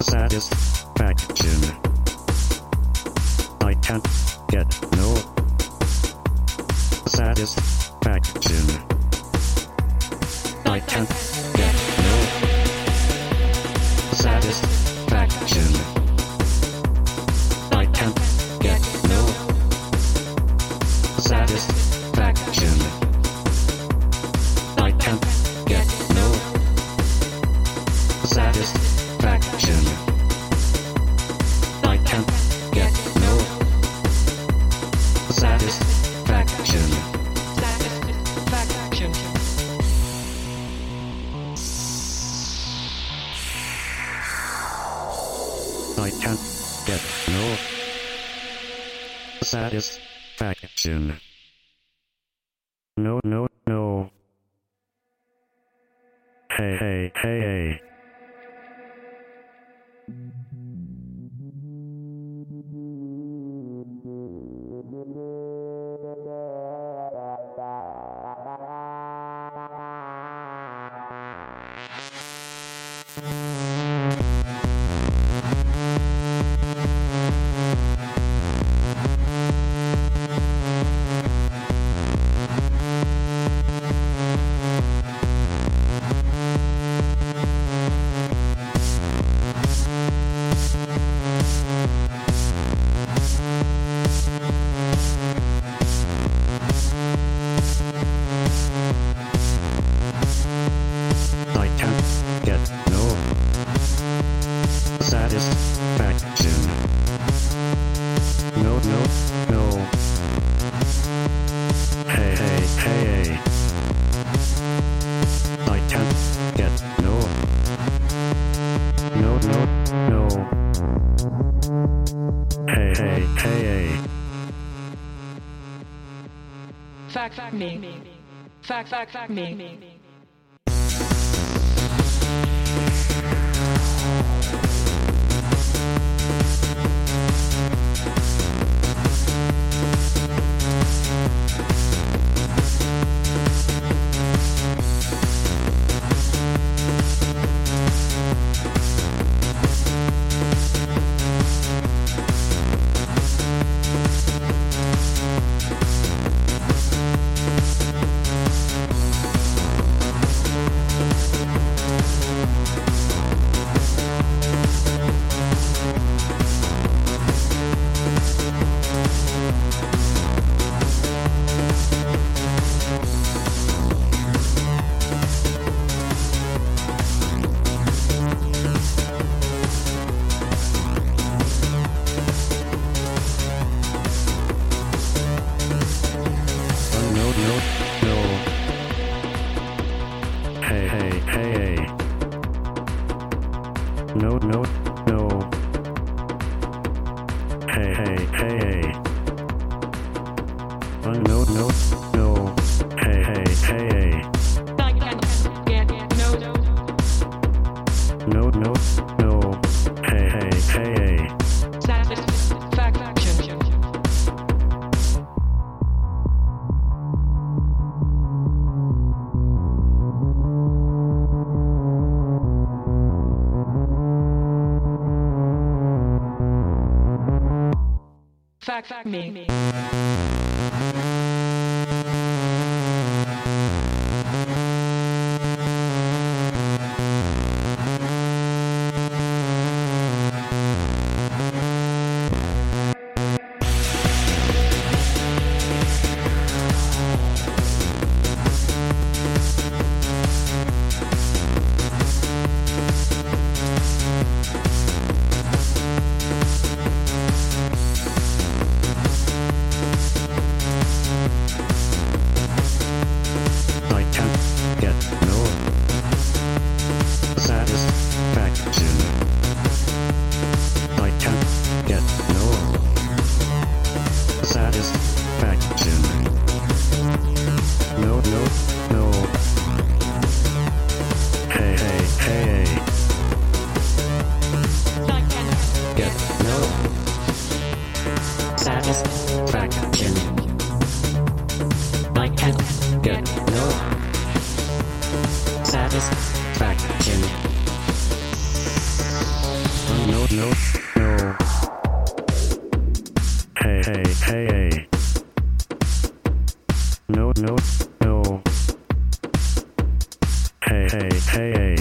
satisfaction. I can't get no satisfaction. I can't get no satisfaction. I can't get no satisfaction. I can't get no satisfaction. I can't get no satisfaction. Satisfaction. I can't get no satisfaction. No, no, no. Hey, hey, hey, hey. I can't get no satisfaction. No, no, no. Hey, hey, hey, hey. I can't get no. No, no, no. Hey, hey, hey, hey. Fact me. Fact me. No, no, no. Hey, hey, hey, hey. No, no, no. Hey, hey, hey, hey. I can't get no. No, no, no. Hey, hey, hey, hey. Satisfaction. Fact me. I can't get no satisfaction. I can't get no satisfaction. No, no, no. Hey, hey, hey, hey. I can't Get no satisfaction. I can't get no satisfaction. no, no. Hey, hey, hey, hey. No, no, no. Hey, hey, hey, hey.